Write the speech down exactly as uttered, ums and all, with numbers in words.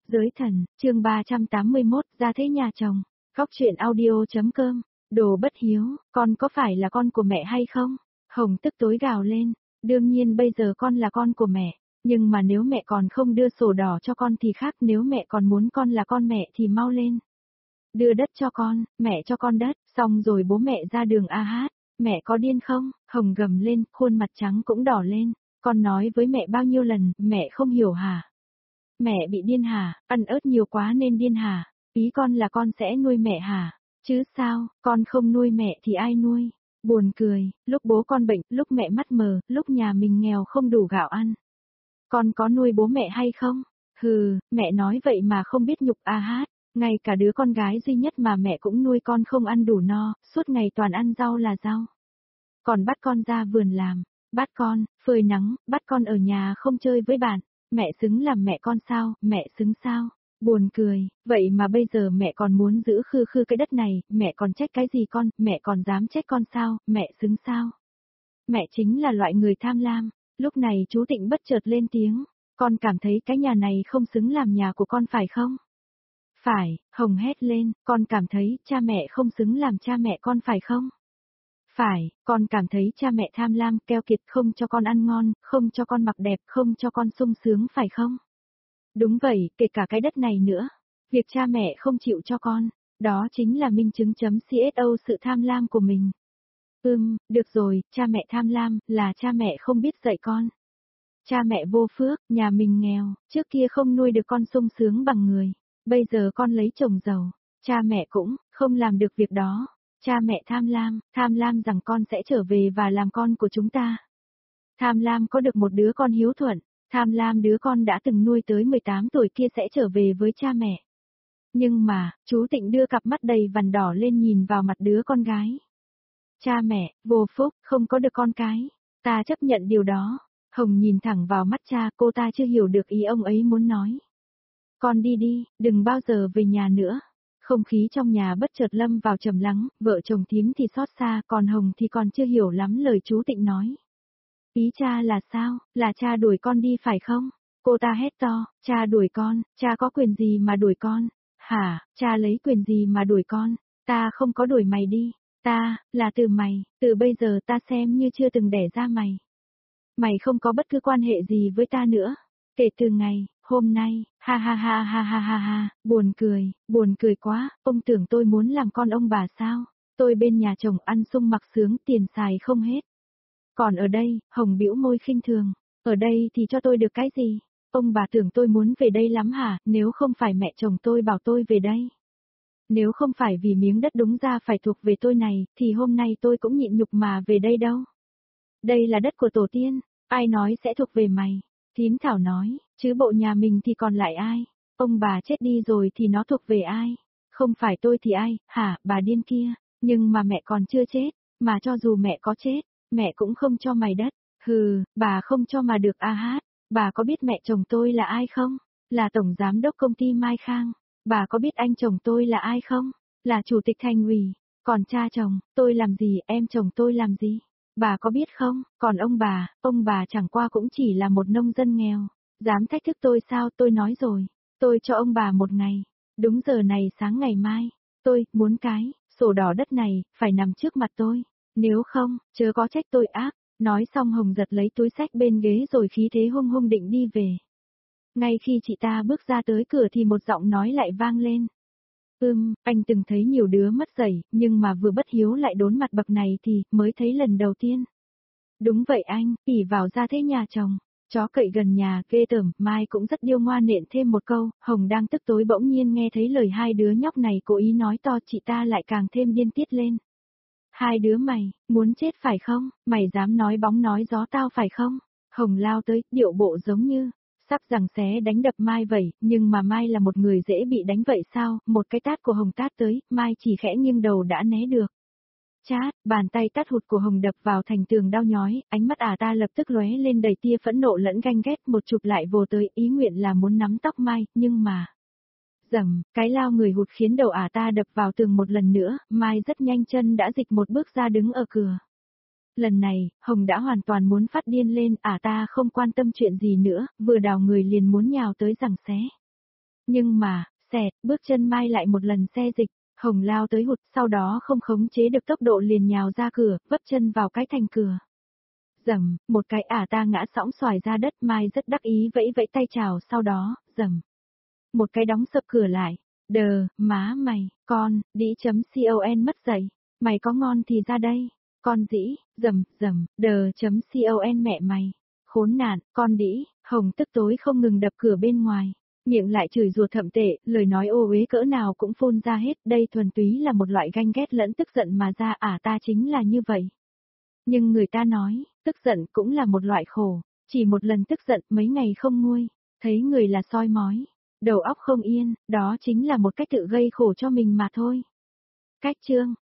Giới thần, chương ba trăm tám mươi mốt, ra thế nhà chồng. Góc truyện audio.com. Đồ bất hiếu, con có phải là con của mẹ hay không? Hồng tức tối gào lên. Đương nhiên bây giờ con là con của mẹ. Nhưng mà nếu mẹ còn không đưa sổ đỏ cho con thì khác, nếu mẹ còn muốn con là con mẹ thì mau lên. Đưa đất cho con, mẹ cho con đất, xong rồi bố mẹ ra đường a hát. Mẹ có điên không? Hồng gầm lên, khuôn mặt trắng cũng đỏ lên. Con nói với mẹ bao nhiêu lần, mẹ không hiểu hả? Mẹ bị điên hả, ăn ớt nhiều quá nên điên hả? Ý con là con sẽ nuôi mẹ hả? Chứ sao, con không nuôi mẹ thì ai nuôi? Buồn cười, lúc bố con bệnh, lúc mẹ mắt mờ, lúc nhà mình nghèo không đủ gạo ăn. Con có nuôi bố mẹ hay không? Hừ, mẹ nói vậy mà không biết nhục a hát. Ngay cả đứa con gái duy nhất mà mẹ cũng nuôi con không ăn đủ no, suốt ngày toàn ăn rau là rau. Còn bắt con ra vườn làm, bắt con, phơi nắng, bắt con ở nhà không chơi với bạn. Mẹ xứng làm mẹ con sao, mẹ xứng sao? Buồn cười, vậy mà bây giờ mẹ còn muốn giữ khư khư cái đất này, mẹ còn trách cái gì con, mẹ còn dám trách con sao, mẹ xứng sao? Mẹ chính là loại người tham lam. Lúc này chú Tịnh bất chợt lên tiếng, con cảm thấy cái nhà này không xứng làm nhà của con phải không? Phải, Hồng hét lên, con cảm thấy cha mẹ không xứng làm cha mẹ con phải không? Phải, con cảm thấy cha mẹ tham lam, keo kiệt, không cho con ăn ngon, không cho con mặc đẹp, không cho con sung sướng phải không? Đúng vậy, kể cả cái đất này nữa. Việc cha mẹ không chịu cho con, đó chính là minh chứng chấm xô sự tham lam của mình. Ừm, được rồi, cha mẹ tham lam, là cha mẹ không biết dạy con. Cha mẹ vô phước, nhà mình nghèo, trước kia không nuôi được con sung sướng bằng người. Bây giờ con lấy chồng giàu, cha mẹ cũng không làm được việc đó. Cha mẹ tham lam, tham lam rằng con sẽ trở về và làm con của chúng ta. Tham lam có được một đứa con hiếu thuận, tham lam đứa con đã từng nuôi tới mười tám tuổi kia sẽ trở về với cha mẹ. Nhưng mà, chú Tịnh đưa cặp mắt đầy vằn đỏ lên nhìn vào mặt đứa con gái. Cha mẹ, vô phúc, không có được con cái. Ta chấp nhận điều đó. Hồng nhìn thẳng vào mắt cha, cô ta chưa hiểu được ý ông ấy muốn nói. Con đi đi, đừng bao giờ về nhà nữa. Không khí trong nhà bất chợt lâm vào trầm lắng, vợ chồng Thím thì xót xa, còn Hồng thì còn chưa hiểu lắm lời chú Tịnh nói. Ý cha là sao, là cha đuổi con đi phải không? Cô ta hét to, cha đuổi con, cha có quyền gì mà đuổi con? Hả, cha lấy quyền gì mà đuổi con? Ta không có đuổi mày đi, ta, là từ mày, từ bây giờ ta xem như chưa từng đẻ ra mày. Mày không có bất cứ quan hệ gì với ta nữa. Kể từ ngày, hôm nay, ha ha ha ha ha ha ha, buồn cười, buồn cười quá, ông tưởng tôi muốn làm con ông bà sao? Tôi bên nhà chồng ăn sung mặc sướng tiền xài không hết. Còn ở đây, Hồng bĩu môi khinh thường, ở đây thì cho tôi được cái gì? Ông bà tưởng tôi muốn về đây lắm hả, nếu không phải mẹ chồng tôi bảo tôi về đây. Nếu không phải vì miếng đất đúng ra phải thuộc về tôi này, thì hôm nay tôi cũng nhịn nhục mà về đây đâu. Đây là đất của tổ tiên, ai nói sẽ thuộc về mày? Thím Thảo nói, chứ bộ nhà mình thì còn lại ai? Ông bà chết đi rồi thì nó thuộc về ai? Không phải tôi thì ai, hả, bà điên kia, nhưng mà mẹ còn chưa chết, mà cho dù mẹ có chết, mẹ cũng không cho mày đất. Hừ, bà không cho mà được a hát. Bà có biết mẹ chồng tôi là ai không? Là tổng giám đốc công ty Mai Khang. Bà có biết anh chồng tôi là ai không? Là chủ tịch thành ủy. Còn cha chồng, tôi làm gì, em chồng tôi làm gì? Bà có biết không? Còn ông bà, ông bà chẳng qua cũng chỉ là một nông dân nghèo. Dám thách thức tôi sao? Tôi nói rồi. Tôi cho ông bà một ngày. Đúng giờ này sáng ngày mai. Tôi muốn cái sổ đỏ đất này phải nằm trước mặt tôi. Nếu không, chớ có trách tôi ác. Nói xong Hồng giật lấy túi xách bên ghế rồi khí thế hung hung định đi về. Ngay khi chị ta bước ra tới cửa thì một giọng nói lại vang lên. Ừm, anh từng thấy nhiều đứa mất dạy, nhưng mà vừa bất hiếu lại đốn mặt bậc này thì mới thấy lần đầu tiên. Đúng vậy anh, ỉ vào ra thế nhà chồng. Chó cậy gần nhà, ghê tởm, Mai cũng rất điêu ngoa nện thêm một câu, Hồng đang tức tối bỗng nhiên nghe thấy lời hai đứa nhóc này cố ý nói to, chị ta lại càng thêm điên tiết lên. Hai đứa mày, muốn chết phải không? Mày dám nói bóng nói gió tao phải không? Hồng lao tới, điệu bộ giống như sắp giằng xé đánh đập Mai vậy, nhưng mà Mai là một người dễ bị đánh vậy sao? Một cái tát của Hồng tát tới, Mai chỉ khẽ nghiêng đầu đã né được. Chát, bàn tay tát hụt của Hồng đập vào thành tường đau nhói, ánh mắt ả ta lập tức lóe lên đầy tia phẫn nộ lẫn ganh ghét, một chụp lại vồ tới, ý nguyện là muốn nắm tóc Mai, nhưng mà dầm, cái lao người hụt khiến đầu ả ta đập vào tường một lần nữa, Mai rất nhanh chân đã dịch một bước ra đứng ở cửa. Lần này, Hồng đã hoàn toàn muốn phát điên lên, ả ta không quan tâm chuyện gì nữa, vừa đào người liền muốn nhào tới giằng xé. Nhưng mà, xẹt, bước chân Mai lại một lần xe dịch, Hồng lao tới hụt, sau đó không khống chế được tốc độ liền nhào ra cửa, vấp chân vào cái thành cửa. Dầm, một cái ả ta ngã sõng xoài ra đất, Mai rất đắc ý vẫy vẫy tay chào, sau đó, dầm. Một cái đóng sập cửa lại. Đờ, má mày, con, đĩ chấm con mất dậy. Mày có ngon thì ra đây. Con dĩ, dầm, dầm, đờ chấm con mẹ mày. Khốn nạn, con đĩ, Hồng tức tối không ngừng đập cửa bên ngoài. Miệng lại chửi rủa thậm tệ, lời nói ô uế cỡ nào cũng phun ra hết, đây thuần túy là một loại ganh ghét lẫn tức giận mà ra ả ta chính là như vậy. Nhưng người ta nói, tức giận cũng là một loại khổ, chỉ một lần tức giận mấy ngày không nguôi, thấy người là soi mói, đầu óc không yên, đó chính là một cách tự gây khổ cho mình mà thôi. Cách chương